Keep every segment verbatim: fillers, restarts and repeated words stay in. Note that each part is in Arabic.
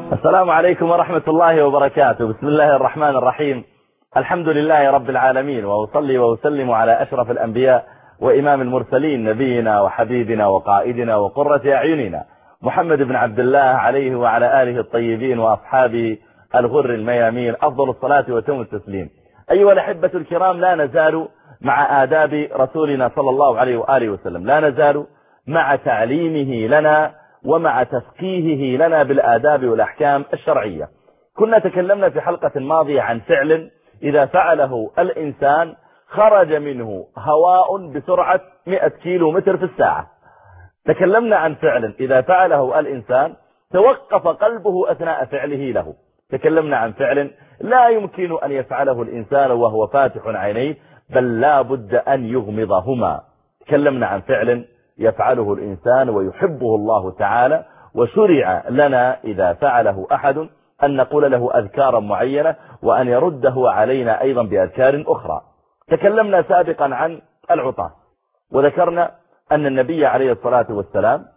السلام عليكم ورحمة الله وبركاته. بسم الله الرحمن الرحيم. الحمد لله رب العالمين، وأصلي وأسلم على أشرف الأنبياء وإمام المرسلين، نبينا وحبيبنا وقائدنا وقرة أعيننا محمد بن عبد الله عليه وعلى آله الطيبين وأصحابه الغر الميامين، أفضل الصلاة وتم التسليم. أيها الأحبة الكرام، لا نزال مع آداب رسولنا صلى الله عليه وآله وسلم، لا نزال مع تعليمه لنا ومع تفقيهه لنا بالآداب والأحكام الشرعية. كنا تكلمنا في حلقة ماضية عن فعل إذا فعله الإنسان خرج منه هواء بسرعة مئة كيلو متر في الساعة. تكلمنا عن فعل إذا فعله الإنسان توقف قلبه أثناء فعله له. تكلمنا عن فعل لا يمكن أن يفعله الإنسان وهو فاتح عينيه، بل لا بد أن يغمضهما. تكلمنا عن فعل يفعله الإنسان ويحبه الله تعالى، وشرع لنا إذا فعله أحد أن نقول له أذكارا معينة وأن يرده علينا أيضا بأذكار أخرى. تكلمنا سابقا عن العطاس، وذكرنا أن النبي عليه الصلاة والسلام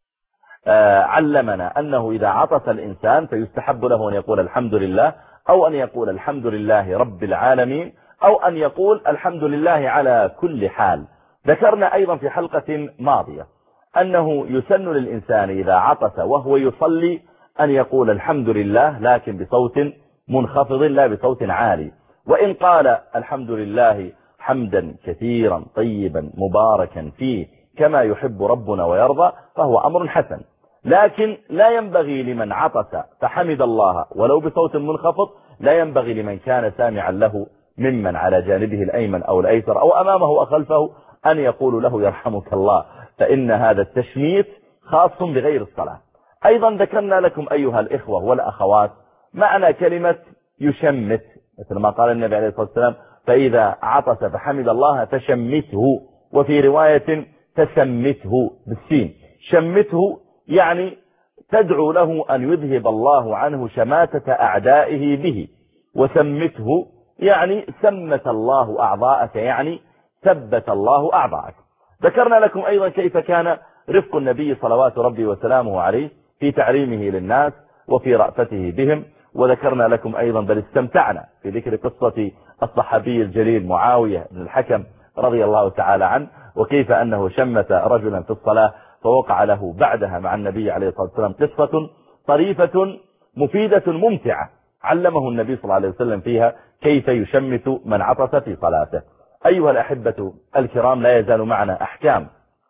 علمنا أنه إذا عطس الإنسان فيستحب له أن يقول الحمد لله، أو أن يقول الحمد لله رب العالمين، أو أن يقول الحمد لله على كل حال. ذكرنا أيضا في حلقة ماضية أنه يسن للإنسان إذا عطس وهو يصلي أن يقول الحمد لله، لكن بصوت منخفض لا بصوت عالي. وإن قال الحمد لله حمدا كثيرا طيبا مباركا فيه كما يحب ربنا ويرضى فهو أمر حسن، لكن لا ينبغي لمن عطس فحمد الله ولو بصوت منخفض، لا ينبغي لمن كان سامعا له ممن على جانبه الأيمن أو الأيسر أو أمامه أو خلفه أن يقول له يرحمك الله، فإن هذا التشميت خاص بغير الصلاة. أيضا ذكرنا لكم أيها الإخوة والأخوات معنى كلمة يشمت، مثل ما قال النبي عليه الصلاة والسلام فإذا عطس فحمد الله فشمته، وفي رواية تسمته بالسين. شمته يعني تدعو له أن يذهب الله عنه شماتة أعدائه به، وسمته يعني سمت الله أعضاءك، يعني ثبت الله أعضاءك. ذكرنا لكم أيضا كيف كان رفق النبي صلوات ربي وسلامه عليه في تعليمه للناس وفي رأفته بهم. وذكرنا لكم أيضا بل استمتعنا في ذكر قصة الصحابي الجليل معاوية بن الحكم رضي الله تعالى عنه، وكيف أنه شمت رجلا في الصلاة فوقع له بعدها مع النبي عليه الصلاة والسلام قصة طريفة مفيدة ممتعة علمه النبي صلى الله عليه وسلم فيها كيف يشمت من عطس في صلاته. أيها الأحبة الكرام، لا يزال معنا أحكام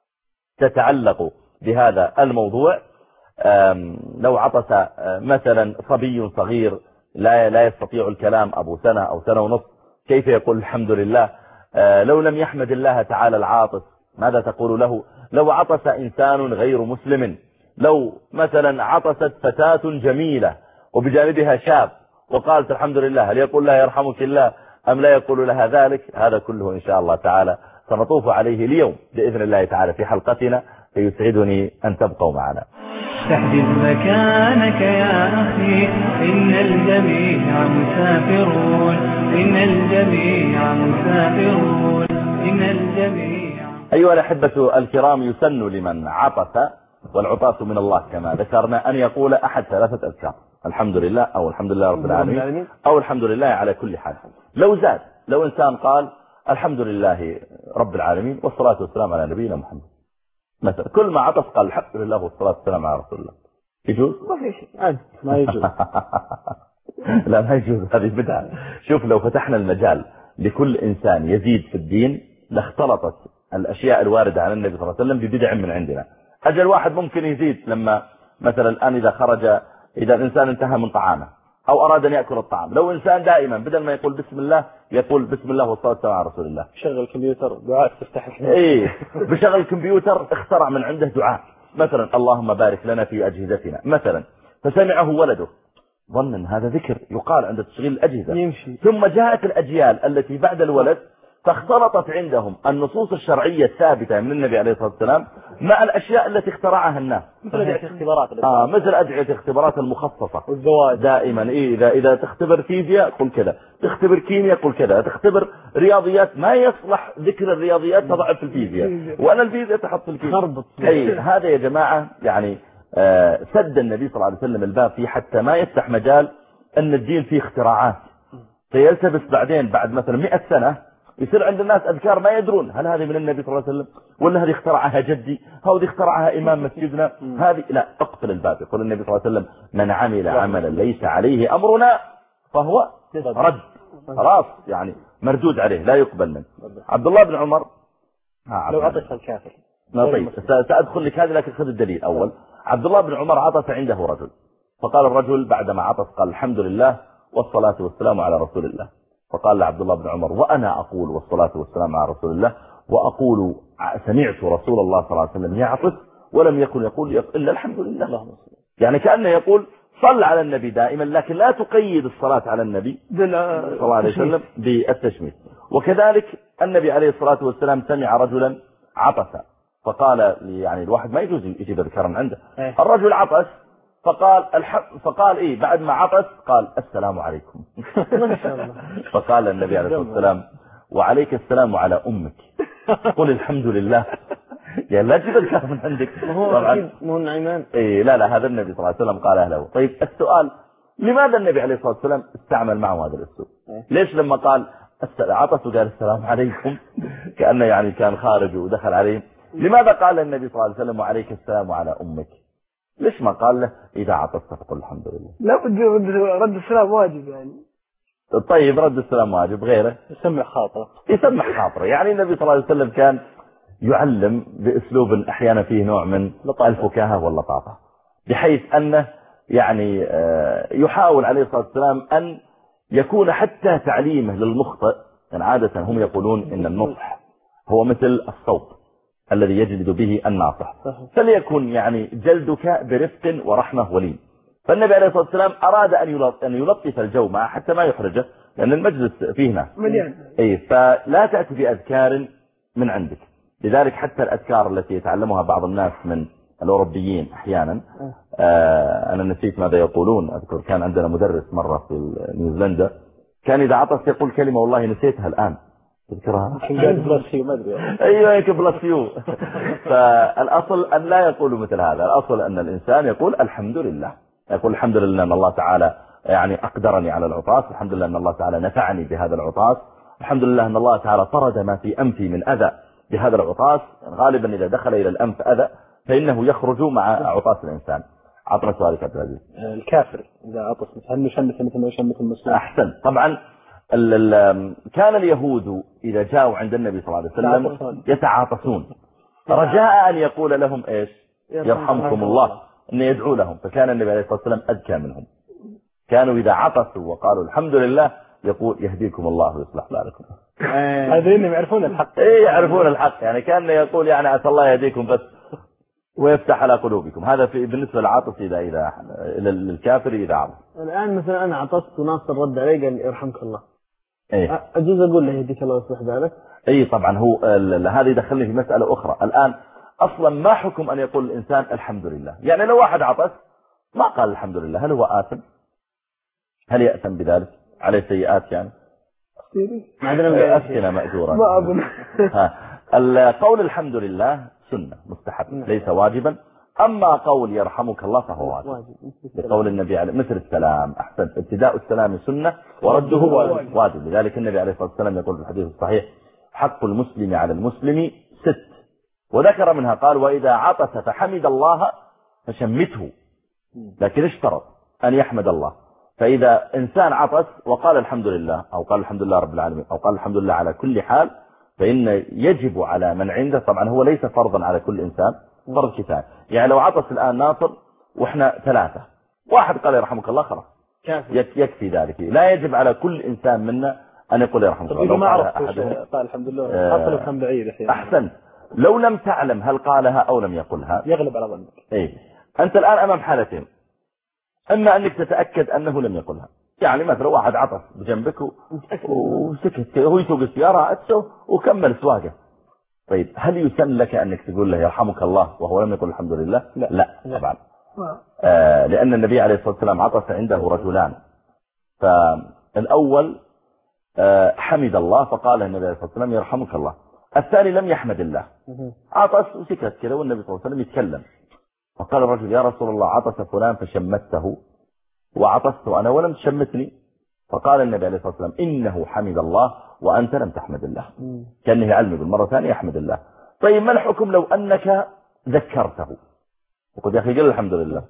تتعلق بهذا الموضوع. لو عطس مثلا صبي صغير لا لا يستطيع الكلام، أبو سنة أو سنة ونصف، كيف يقول الحمد لله؟ لو لم يحمد الله تعالى العاطس ماذا تقول له؟ لو عطس إنسان غير مسلم، لو مثلا عطست فتاة جميلة وبجانبها شاب وقالت الحمد لله، هل يقول لها يرحمك الله أم لا يقول لها ذلك؟ هذا كله إن شاء الله تعالى سنطوف عليه اليوم بإذن الله تعالى في حلقتنا، فيسعدني أن تبقوا معنا. تحجز مكانك يا أخي، إن الجميع مسافرون، إن الجميع مسافرون، إن الجميع. أيها الأحبة الكرام، يسن لمن عطس، والعطاس من الله كما ذكرنا، أن يقول أحد ثلاثة أذكار: الحمد لله، أو الحمد لله رب العالمين، أو الحمد لله على كل حال. لو زاد، لو إنسان قال الحمد لله رب العالمين والصلاة والسلام على نبينا محمد مثلا، كل ما عطس قال الحمد لله والصلاة والسلام على رسول الله، يجوز؟ ما في شيء، عادي، ما يجوز. لا ما يجوز، هذه بدعة. شوف، لو فتحنا المجال لكل إنسان يزيد في الدين لاختلطت الأشياء الواردة عن النبي صلى الله عليه وسلم ببدع من عندنا. أجل واحد ممكن يزيد لما مثلا الآن إذا خرج، إذا الإنسان انتهى من طعامه أو أراد أن يأكل الطعام، لو إنسان دائما بدل ما يقول بسم الله يقول بسم الله والصلاة والسلام على رسول الله، شغل الكمبيوتر دعاء تفتح الحين. إيه، بشغل الكمبيوتر اخترع من عنده دعاء، مثلا اللهم بارك لنا في أجهزتنا مثلا، فسمعه ولده ظن أن هذا ذكر يقال عند تشغيل الأجهزة، يمشي. ثم جاءت الأجيال التي بعد الولد فاختلطت عندهم النصوص الشرعية الثابتة من النبي عليه الصلاة والسلام مع الأشياء التي اخترعها الناس، مثل أدعية الاختبارات آه مثل أدعية الاختبارات المخصصة والزواج دائما. إيه، إذا إذا تختبر فيزياء قل كذا، تختبر كيمياء قل كذا، تختبر رياضيات ما يصلح ذكر الرياضيات تضع في الفيزياء، وأنا الفيزياء تحط في الكيمياء. خربط. أي هذا يا جماعة يعني سد النبي صلى الله عليه وسلم الباب فيه حتى ما يفتح مجال أن الدين فيه اختراعات فيلتبس بعدين بعد مثلا مئة سنة يصير عند الناس أذكار ما يدرون هل هذه من النبي صلى الله عليه وسلم ولا هذه اخترعها جدي هذه اخترعها إمام مسجدنا هذه لا اقفل الباب. يقول النبي صلى الله عليه وسلم من عمل عملا ليس عليه أمرنا فهو رد خلاص يعني مردود عليه لا يقبل منه. عبد الله بن عمر لو عطس الكافر طيب سأدخل لك هذه لكن خذ الدليل أول. عبد الله بن عمر عطس عنده رجل فقال الرجل بعدما عطس قال الحمد لله والصلاة والسلام على رسول الله. فقال لعبد الله بن عمر وأنا أقول والصلاة والسلام على رسول الله وأقول سمعت رسول الله صلى الله عليه وسلم يعطس ولم يكن يقول إلا الحمد لله. يعني كأنه يقول صل على النبي دائما لكن لا تقيد الصلاة على النبي صلى الله عليه وسلم بالتشميت. وكذلك النبي عليه الصلاة والسلام سمع رجلا عطس فقال يعني الواحد ما يجوز يجيب ذكرا عنده الرجل عطس فقال الحق فقال ايه بعد ما عطس قال السلام عليكم ما شاء الله. فقال النبي عليه الصلاة والسلام وعليك السلام على أمك قل الحمد لله. يعني لا تجيب الكلام من عندك طبعا مو النعيمان إيه لا لا هذا النبي صلى الله عليه وسلم قال له. طيب السؤال لماذا النبي عليه الصلاة والسلام استعمل معه هذا الأسلوب؟ ليش لما قال عطس وقال السلام عليكم كأنه يعني كان خارج ودخل عليه لماذا قال النبي صلى الله عليه وسلم وعليك السلام على أمك؟ ليش ما قال له إذا عطست فقل الحمد لله؟ لا رد السلام واجب يعني. طيب رد السلام واجب غيره يسمع خاطره يسمع خاطره. يعني النبي صلى الله عليه وسلم كان يعلم بأسلوب أحيانا فيه نوع من الفكاهة واللطافة بحيث أنه يعني يحاول عليه الصلاة والسلام أن يكون حتى تعليمه للمخطئ. يعني عادة هم يقولون إن النصح هو مثل الصوت الذي يجلد به الناصح فليكن يعني جلدك برفق ورحمة ولين. فالنبي عليه الصلاة والسلام أراد أن يلطف الجو معه حتى ما يحرجه لأن المجلس فيه ناس أي فلا تأتي بأذكار من عندك. لذلك حتى الأذكار التي يتعلمها بعض الناس من الأوروبيين أحيانا آه أنا نسيت ماذا يقولون. أذكر كان عندنا مدرس مرة في نيوزيلندا كان إذا عطس يقول كلمة والله نسيتها الآن تذكرها ايوه يمكن بلاسيو. فالاصل ان لا يقولوا مثل هذا. الاصل ان الانسان يقول الحمد لله يقول الحمد لله ان الله تعالى يعني اقدرني على العطاس الحمد لله ان الله تعالى نفعني بهذا العطاس الحمد لله ان الله تعالى طرد ما في انفي من اذى بهذا العطاس. غالبا اذا دخل الى الانف اذى فانه يخرج مع عطاس الانسان. عطنا سؤالك عبد العزيز. الكافر اذا عطس هل نشمت مثل ما يشمت المسلم؟ احسن. طبعا كان اليهود إذا جاءوا عند النبي صلى الله عليه وسلم يتعاطسون رجاء أن يقول لهم إيش يرحمكم الله أن يدعو لهم. فكان النبي عليه الصلاة والسلام أذكى منهم. كانوا إذا عطسوا وقالوا الحمد لله يقول يهديكم الله ويصلح بالكم. هذين يعرفون الحق. إيه يعرفون الحق. يعني كان يقول يعني عسى الله يهديكم بس ويفتح على قلوبكم. هذا في بالنسبة للعاطس إذا إذا للكافر إذا عطس. الآن مثلا أنا عطست وناصر رد علي قال يرحمك الله. إيه؟ أجوز أقول له يهديك الله ويصلح بالك؟ اي طبعا. هو هذا يدخلني في مسألة أخرى. الآن أصلا ما حكم أن يقول الإنسان الحمد لله؟ يعني لو واحد عطس ما قال الحمد لله هل هو آثم؟ هل يأثم بذلك؟ عليه سيئات يعني؟ أفتنا مأجورا. ما أظن. القول الحمد لله سنة مستحب ليس واجبا. أما قول يرحمك الله فهو واجب بقول النبي عليه مثل السلام. أحسن. ابتداء السلام سنة ورده واجب, واجب. لذلك النبي عليه الصلاة والسلام يقول في الحديث الصحيح حق المسلم على المسلم ست وذكر منها قال وإذا عطس فحمد الله فشمته لكن اشترط أن يحمد الله. فإذا إنسان عطس وقال الحمد لله أو قال الحمد لله رب العالمين أو قال الحمد لله على كل حال فإن يجب على من عنده طبعا هو ليس فرضا على كل إنسان فرض كفاية. يعني لو عطس الآن ناصر وإحنا ثلاثة واحد قال يرحمك الله خلاص يكفي ذلك. لا يجب على كل إنسان منا أن يقول يرحمك الله. ما عرف قال الحمد لله حتى لو كان بعيد. أحسن. لو لم تعلم هل قالها أو لم يقلها يغلب على ظنك. إيه أنت الآن أمام حالتين. أما أنك تتأكد أنه لم يقلها. يعني مثلا واحد عطس بجنبك وسكت هو يسوق السيارة أتسو وكمل سواقه. طيب هل يسن لك أنك تقول له يرحمك الله وهو لم يقل الحمد لله؟ لا, لا. طبعا آه لأن النبي عليه الصلاة والسلام عطس عنده رجلان. فالأول آه حمد الله فقال النبي عليه الصلاة والسلام يرحمك الله. الثاني لم يحمد الله عطس وسكت كذا والنبي صلى الله عليه وسلم يتكلم فقال الرجل يا رسول الله عطس فلان فشمته وعطست أنا ولم تشمتني. فقال النبي عليه الصلاة والسلام إنه حمد الله وأنت لم تحمد الله. كأنه يعلمه بالمرة ثانية يحمد الله. طيب ما الحكم لو أنك ذكرته وقلت يا أخي قل الحمد لله؟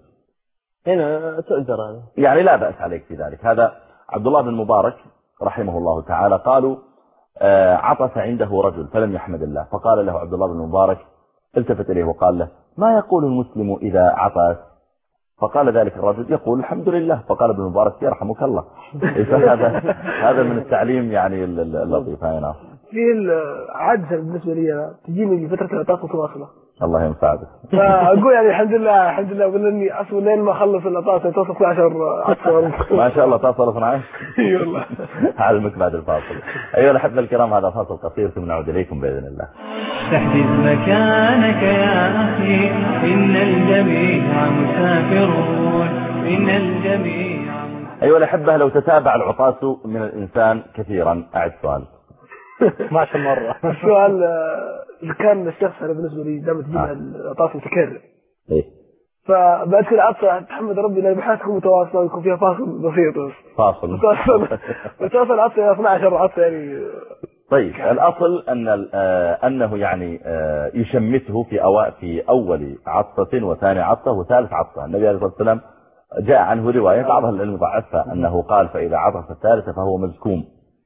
هنا تؤجر هذا، يعني لا بأس عليك في ذلك. هذا عبد الله بن مبارك رحمه الله تعالى قالوا آه عطس عنده رجل فلم يحمد الله، فقال له عبد الله بن مبارك التفت إليه وقال له ما يقول المسلم إذا عطس؟ فقال ذلك الرجل يقول الحمد لله. فقال ابن مبارك يرحمك الله. فهذا هذا من التعليم يعني اللطيف. هنا في العادة بالنسبة لي تجيني بفترة العطاس متواصلة. الله ينفعك. فأقول يعني الحمد لله الحمد لله أقول إني أصلا لين ما أخلص العطاس توصل اثنا عشر عطسة. ما شاء الله تصل اثنا عشر. اي والله. علمك بعد الفاصل. أيها الأحبة الكرام هذا فاصل قصير ثم نعود إليكم بإذن الله. تحدث مكانك يا أخي إن الجميع مسافرون إن الجميع. أيها الأحبة لو تتابع العطاس من الإنسان كثيرا أعد سؤال. ما شاء مرة. السؤال اللي كان الشخص أنا بالنسبة لي دائما تجينا العطاس متكرر. إيه. فبعد كل عطسة تحمد ربي لأن بحياتكم متواصلة ويكون فيها فاصل بسيط. فاصل. متواصل عطسة اثنا عشر عطسة يعني. طيب الأصل أن أنه يعني يشمته في أو في أول عطسة وثاني عطسة وثالث عطسة. النبي عليه الصلاة والسلام جاء عنه رواية بعضها العلم ضعفها أنه قال فإذا عطس الثالثة فهو مزكوم.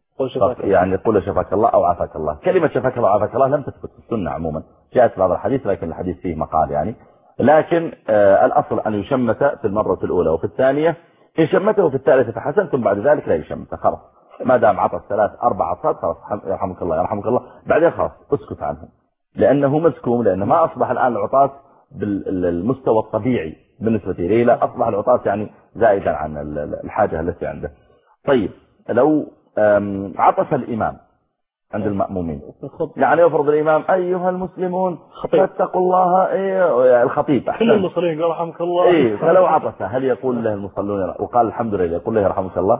يعني قل شفاك الله أو عافاك الله. كلمة شفاك الله وعافاك الله لم تثبت في السنة عموما، جاءت في بعض الحديث لكن الحديث فيه مقال يعني. لكن آه الأصل أن يشمت في المرة الأولى وفي الثانية. إن شمته في الثالثة فحسن ثم بعد ذلك لا يشمت خلاص. ما دام عطس ثلاث أربع عطسات خلاص يرحمك الله يرحمك الله بعدين خلاص اسكت عنه لأنه مسكوم، لأنه ما أصبح الآن العطاس بالمستوى الطبيعي بالنسبة إليه، لا أصبح العطاس يعني زائدا عن الحاجة التي عنده. طيب لو عطس الإمام عند المأمومين يعني يفرض الإمام أيها المسلمون فاتقوا الله إيه الخطيب كل المصلين قال رحمك الله إيه فلو عطس هل يقول له المصلون وقال الحمد لله يقول له يرحمك الله؟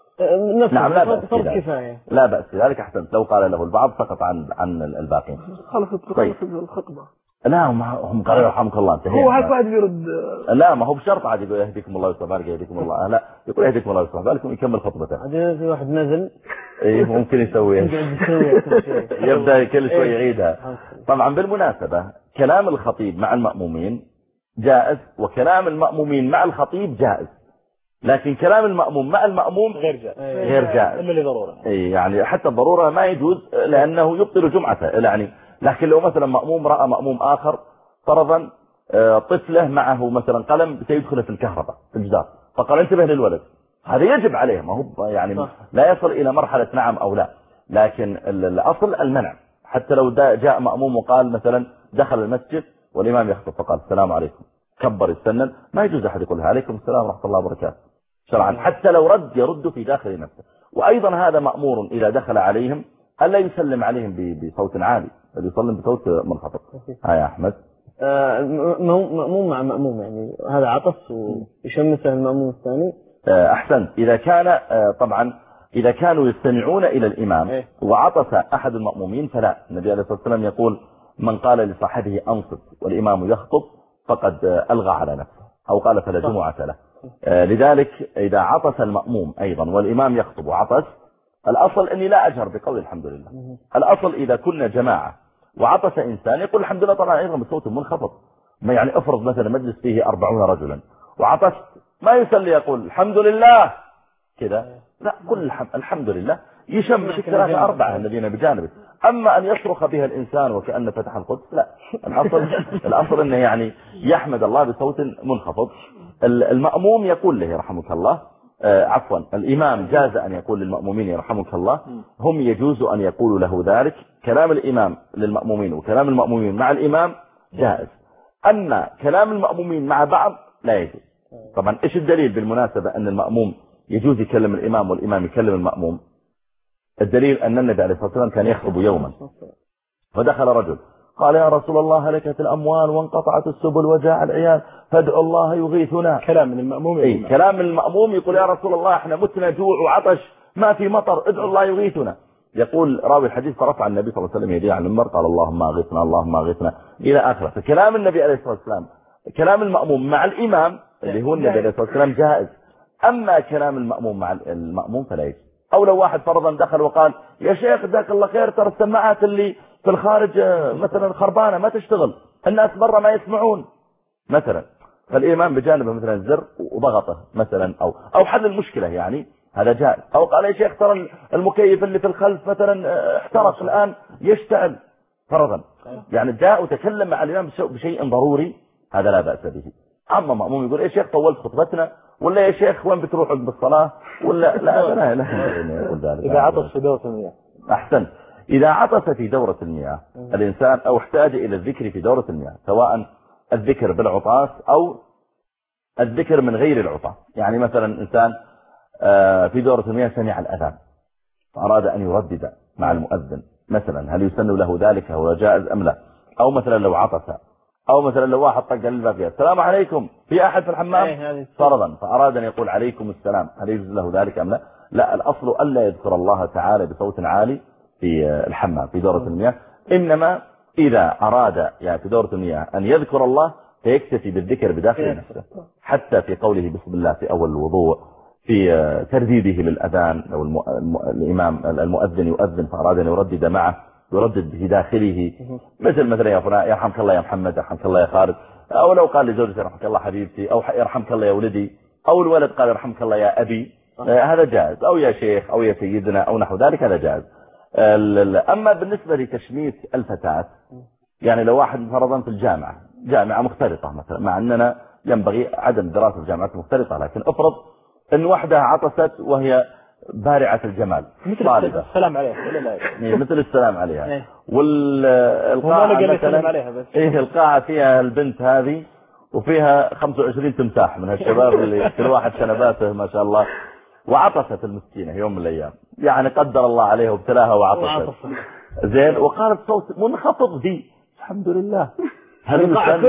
نعم لا بأس كفاية. لا بأس ذلك أحسنت. لو قال له البعض سقط عن عن الباقين. خلصت طيب. الخطبة. لا هم قالوا يرحمك الله انتهينا. هو هاك واحد يرد. لا ما هو بشرط عاد يقول يهديكم الله ويصلح بالك يهديكم الله. لا يقول يهديكم الله ويصلح بالكم يكمل خطبته. عاد في واحد نزل. ايه ممكن يسوي يبدأ كل شوي يعيدها. طبعا بالمناسبة كلام الخطيب مع المأمومين جائز وكلام المأمومين مع الخطيب جائز، لكن كلام المأموم مع المأموم غير جائز. غير جائز. إلا لضرورة. اي يعني حتى الضرورة ما يجوز لأنه يبطل جمعته يعني. لكن لو مثلا مأموم رأى مأموم آخر فرضا طفله معه مثلا قلم سيدخل في الكهرباء في الجدار فقال انتبه للولد، هذا يجب عليه ما هو يعني لا يصل إلى مرحلة نعم أو لا، لكن الأصل المنع. حتى لو جاء مأموم وقال مثلا دخل المسجد والإمام يخطب فقال السلام عليكم كبر السنن ما يجوز أحد يقول عليكم السلام ورحمة الله وبركاته شرعا، حتى لو رد يرد في داخل نفسه. وأيضا هذا مأمور إذا دخل عليهم ألا يسلم عليهم بصوت عالي بل يسلم بصوت منخفض. ها يا أحمد. آه مأموم مع مأموم يعني هذا عطس ويشمسه المأموم الثاني. آه أحسنت. إذا كان آه طبعا إذا كانوا يستمعون إلى الإمام إيه؟ وعطس أحد المأمومين فلا. النبي عليه الصلاة والسلام يقول من قال لصاحبه أنصت والإمام يخطب فقد آه ألغى على نفسه أو قال فلا جمعة له. آه لذلك إذا عطس المأموم أيضا والإمام يخطب وعطس الأصل أني لا أجهر بقول الحمد لله. الأصل إذا كنا جماعة وعطس إنسان يقول الحمد لله طبعا أيضا بصوت منخفض. ما يعني أفرض مثلا مجلس فيه أربعون رجلا وعطست ما يسلي يقول الحمد لله كذا، لا كل الحمد لله يشم الثلاثة أربعة الذين بجانبه. أما أن يصرخ بها الإنسان وكأن فتح القدس لا. الأصل الأصل أنه يعني يحمد الله بصوت منخفض. المأموم يقول له يرحمك الله آه عفوا الإمام جاز أن يقول للمأمومين يرحمك الله، هم يجوز أن يقولوا له ذلك. كلام الإمام للمأمومين وكلام المأمومين مع الإمام جائز، أما كلام المأمومين مع بعض لا يجوز. طبعا إيش الدليل بالمناسبة أن المأموم يجوز يكلم الإمام والإمام يكلم المأموم؟ الدليل أن النبي عليه الصلاة والسلام كان يخطب يوما فدخل رجل قال يا رسول الله هلكت الأموال وانقطعت السبل وجاء العيال فادعوا الله يغيثنا. كلام من المأموم. اي كلام المأموم يقول يا رسول الله احنا متنا جوع وعطش ما في مطر ادعوا الله يغيثنا. يقول راوي الحديث فرفع النبي صلى الله عليه وسلم يديه على المنبر قال اللهم اغثنا اللهم اغثنا الى اخره. فكلام النبي عليه الصلاة والسلام كلام المأموم مع الإمام اللي هو النبي عليه الصلاة والسلام جائز. أما كلام المأموم مع المأموم فلا يجوز. أو لو واحد فرضا دخل وقال يا شيخ جزاك الله خير ترى السماعات اللي في الخارج مثلا خربانة ما تشتغل، الناس برا ما يسمعون مثلا، فالإمام بجانبه مثلا الزر وضغطه مثلا أو أو حل المشكلة يعني هذا جائز. أو قال يا شيخ ترى المكيف اللي في الخلف مثلا احترق الآن يشتعل فرضا، يعني جاء وتكلم مع الإمام بشيء ضروري هذا لا بأس به. أما مأموم يقول يا شيخ طولت خطبتنا، ولا يا شيخ وين بتروح بالصلاة، ولا لا لا لا إذا عطس في دورة المياه. أحسن، إذا عطس في دورة المياه الإنسان أو احتاج إلى الذكر في دورة المياه، سواء الذكر بالعطاس أو الذكر من غير العطاس، يعني مثلا إنسان في دورة المياه سمع الأذان فأراد أن يردد مع المؤذن مثلا، هل يسن له ذلك هو جائز أم لا؟ أو مثلا لو عطس، أو مثلا لو واحد طق الباب السلام عليكم في أحد في الحمام فرضا فأراد أن يقول عليكم السلام، هل يجوز له ذلك أم لا؟ لا، الأصل ألا يذكر الله تعالى بصوت عالي في الحمام في دورة المياه، إنما إذا أراد يعني في دورة المياه أن يذكر الله فيكتفي بالذكر بداخل نفسه، حتى في قوله بسم الله في أول الوضوء، في ترديده للأذان لو الإمام المؤذن يؤذن فأراد أن يردد معه يردد في داخله، مثل مثلا يا فلان يرحمك الله يا محمد، يرحمك الله يا خالد، أو لو قال لزوجته يرحمك الله حبيبتي، أو يرحمك الله يا ولدي، أو الولد قال يرحمك الله يا أبي، هذا جائز، أو يا شيخ أو يا سيدنا أو نحو ذلك هذا جائز. أما بالنسبة لتشميت الفتاة، يعني لو واحد فرضا في الجامعة جامعة مختلطة مثلا، مع أننا ينبغي عدم دراسة الجامعات المختلطة، لكن افرض أن وحدها عطست وهي بارعة الجمال مثل السلام عليها ولا لا؟ مثل السلام عليها، والقاعة مثلا إيه القاعة فيها البنت هذه وفيها خمسة وعشرين تمساح من هالشباب اللي كل واحد شنباته ما شاء الله، وعطست المسكينة يوم من الأيام، يعني قدر الله عليها وابتلاها وعطست زين، وقالت صوت منخفض دي الحمد لله، هل يسن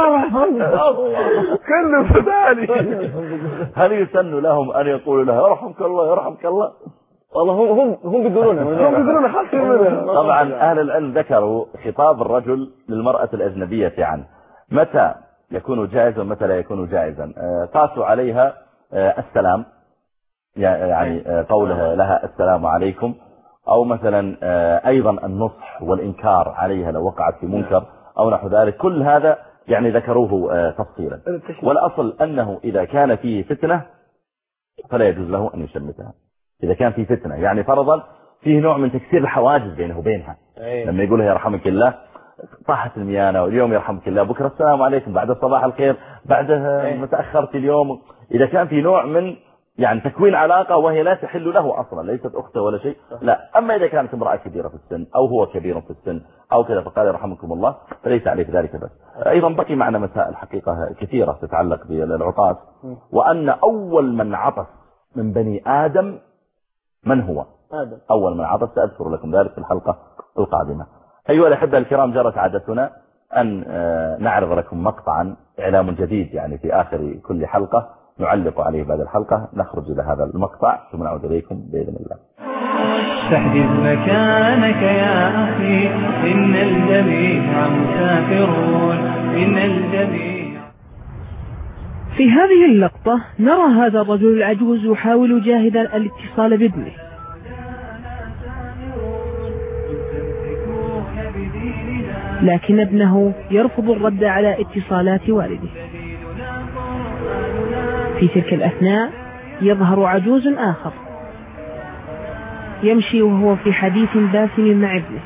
كله فداني هل يسن لهم أن يقولوا لها يرحمك الله يرحمك الله؟ والله هم هم بيقولون هم بيقولون خاصين منها. طبعا أهل العلم ذكروا خطاب الرجل للمرأة الأجنبية عنه متى يكون جائزا ومتى لا يكون جائزا، قاسوا عليها السلام، يعني قولها لها السلام عليكم، أو مثلا أيضا النصح والإنكار عليها لو وقعت في منكر أو نحو ذلك، كل هذا يعني ذكروه تفصيلا. والأصل أنه إذا كان فيه فتنة فلا يجوز له أن يشمتها، إذا كان فيه فتنة يعني فرضا فيه نوع من تكسير الحواجز بينه وبينها، لما يقولها يرحمك الله طاحت الميانة واليوم يرحمك الله، بكرة السلام عليكم، بعد الصباح الخير، بعدها متأخرت اليوم، إذا كان في نوع من يعني تكوين علاقة وهي لا تحل له أصلا، ليست أخته ولا شيء، لا. أما إذا كانت امرأة كبيرة في السن أو هو كبير في السن أو كذا فقال يرحمكم الله فليس عليك ذلك. بس أيضا بقي معنا مسائل حقيقة كثيرة تتعلق بالعطاس، وأن أول من عطس من بني آدم من هو؟ آدم. أول من عطس سأذكر لكم ذلك في الحلقة القادمة. أيها الأحبة الكرام، جرت عادتنا أن نعرض لكم مقطعا إعلام جديد يعني في آخر كل حلقة نعلق عليه بعد الحلقة، نخرج إلى هذا المقطع ثم نعود إليكم بإذن الله. استحدث مكانك يا أخي، إن الجميع مسافرون، إن الجميع. في هذه اللقطة نرى هذا الرجل العجوز يحاول جاهدا الاتصال بابنه، لكن ابنه يرفض الرد على اتصالات والده. في تلك الأثناء يظهر عجوز آخر يمشي وهو في حديث باسم مع ابنه،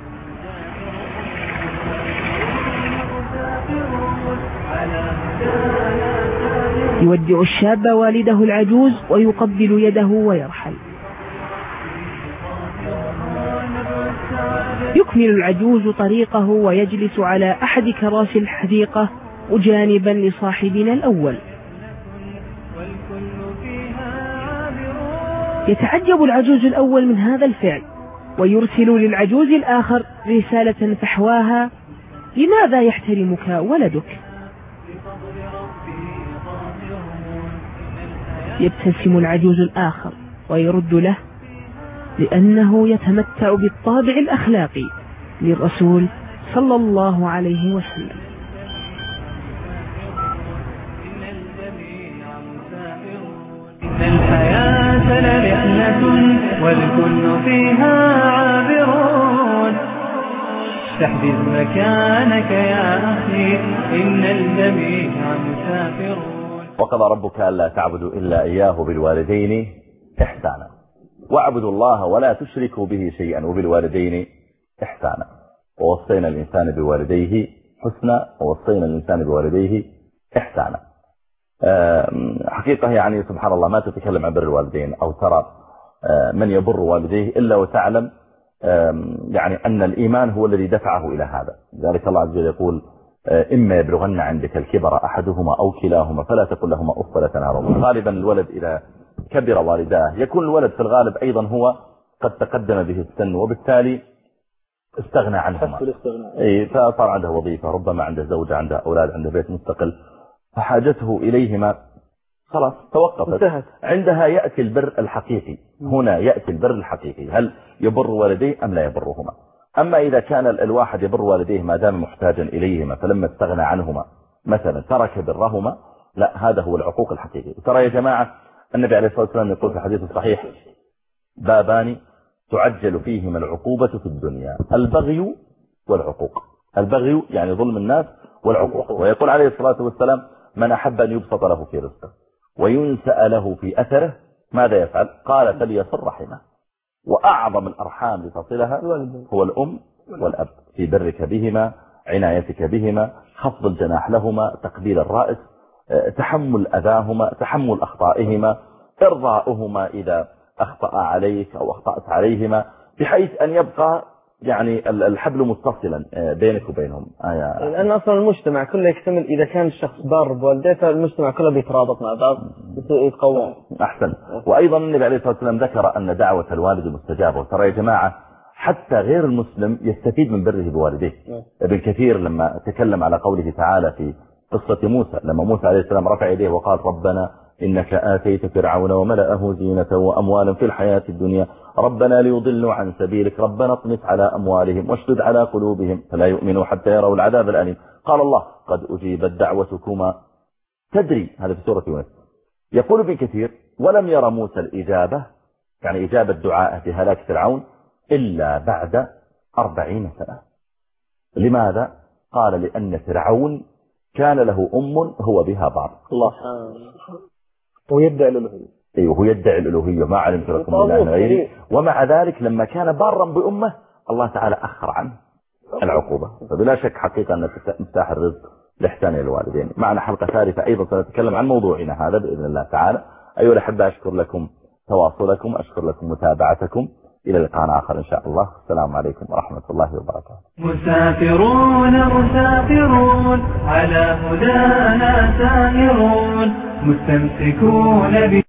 يودع الشاب والده العجوز ويقبل يده ويرحل. يكمل العجوز طريقه ويجلس على أحد كراسي الحديقة مجانبا لصاحبنا الأول. يتعجب العجوز الأول من هذا الفعل ويرسل للعجوز الآخر رسالة فحواها: لماذا يحترمك ولدك؟ يبتسم العجوز الآخر ويرد له: لأنه يتمتع بالطابع الأخلاقي للرسول صلى الله عليه وسلم. والكل فيها عابرون. استحدث مكانك يا أخي إن الجميع مسافرون. وقضى ربك ألا تعبدوا إلا إياه بالوالدين إحسانا واعبدوا الله ولا تشركوا به شيئا وبالوالدين إحسانا ووصينا الإنسان بوالديه حسنا ووصينا الإنسان بوالديه إحسانا. حقيقة يعني سبحان الله ما تتكلم عن بر الوالدين أو ترى من يبر والديه إلا وتعلم يعني أن الإيمان هو الذي دفعه إلى هذا. ذلك الله عز وجل يقول إما يبلغن عندك الكبر أحدهما أو كلاهما فلا تقل لهما أف ولا تنهرهما. غالبا الولد إذا كبر والداه يكون الولد في الغالب أيضا هو قد تقدم به السن وبالتالي استغنى عنهما، أي فصار عنده وظيفة، ربما عنده زوجة، عنده أولاد، عنده بيت مستقل، فحاجته إليهما خلاص توقفت. عندها يأتي البر الحقيقي. هنا يأتي البر الحقيقي، هل يبر والديه أم لا يبرهما؟ أما إذا كان الواحد يبر والديه ما دام محتاجا إليهما فلما استغنى عنهما مثلا ترك برهما، لا، هذا هو العقوق الحقيقي. ترى يا جماعة النبي عليه الصلاة والسلام يقول في الحديث الصحيح بابان تعجل فيهما العقوبة في الدنيا: البغي والعقوق. البغي يعني ظلم الناس، والعقوق. ويقول عليه الصلاة والسلام من أحب أن يبسط له في رزقه وينسأ له في أثره ماذا يفعل؟ قال فليصل رحمه. وأعظم الأرحام لتصلها هو الأم والأب، في برك بهما، عنايتك بهما، خفض الجناح لهما، تقبيل الرأس، تحمل أذاهما، تحمل أخطائهما، إرضاؤهما إذا أخطأ عليك أو أخطأت عليهما، بحيث أن يبقى يعني الحبل متصلا بينك وبينهم. آه لأن أصلا المجتمع كله يكتمل إذا كان الشخص بار بوالديه فالمجتمع كله بيترابط مع بعض يتقوى. أحسن. وأيضا النبي عليه الصلاة والسلام ذكر أن دعوة الوالد مستجابة. وترى يا جماعة حتى غير المسلم يستفيد من بره بوالديه. ابن كثير لما تكلم على قوله تعالى في قصة موسى، لما موسى عليه السلام رفع يديه وقال ربنا إنك آتيت فرعون وملأه زينة وأموالا في الحياة الدنيا ربنا ليضلوا عن سبيلك ربنا اطمس على أموالهم واشدد على قلوبهم فلا يؤمنوا حتى يروا العذاب الأليم. قال الله قد أجيبت دعوتكما. تدري هذا في سورة يونس. يقول ابن كثير ولم يرى موسى الإجابة، يعني إجابة دعاءه في هلاك فرعون، إلا بعد أربعين سنة. لماذا؟ قال لأن فرعون كان له أم هو بها بار. الله ويدعي الألوهية. أيوه هو يدعي الألوهية ما علمت لكم إلا غيري، ومع ذلك لما كان بارا بأمه الله تعالى أخر عنه العقوبة. فبلا شك حقيقة أن مفتاح الرزق لإحسان الوالدين. معنا حلقة ثالثة أيضا سنتكلم عن موضوعنا هذا بإذن الله تعالى. أيها الأحبة أشكر لكم تواصلكم، أشكر لكم متابعتكم. إلى لقاء آخر إن شاء الله. السلام عليكم ورحمة الله وبركاته. مسافرون مسافرون على هدانا سائرون مستمسكون